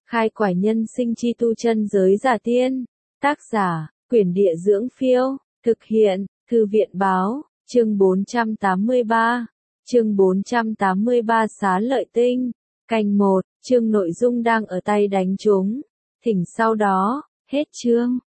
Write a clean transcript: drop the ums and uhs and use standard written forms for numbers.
Khai quải nhân sinh chi tu chân giới giả tiên. Tác giả, Quyển Địa Dưỡng Phiêu. Thực hiện, Thư viện Báo. Chương 483. Chương 483 Xá Lợi Tinh. Canh 1. Chương nội dung đang ở tay đánh trúng. Thỉnh sau đó. Hết chương.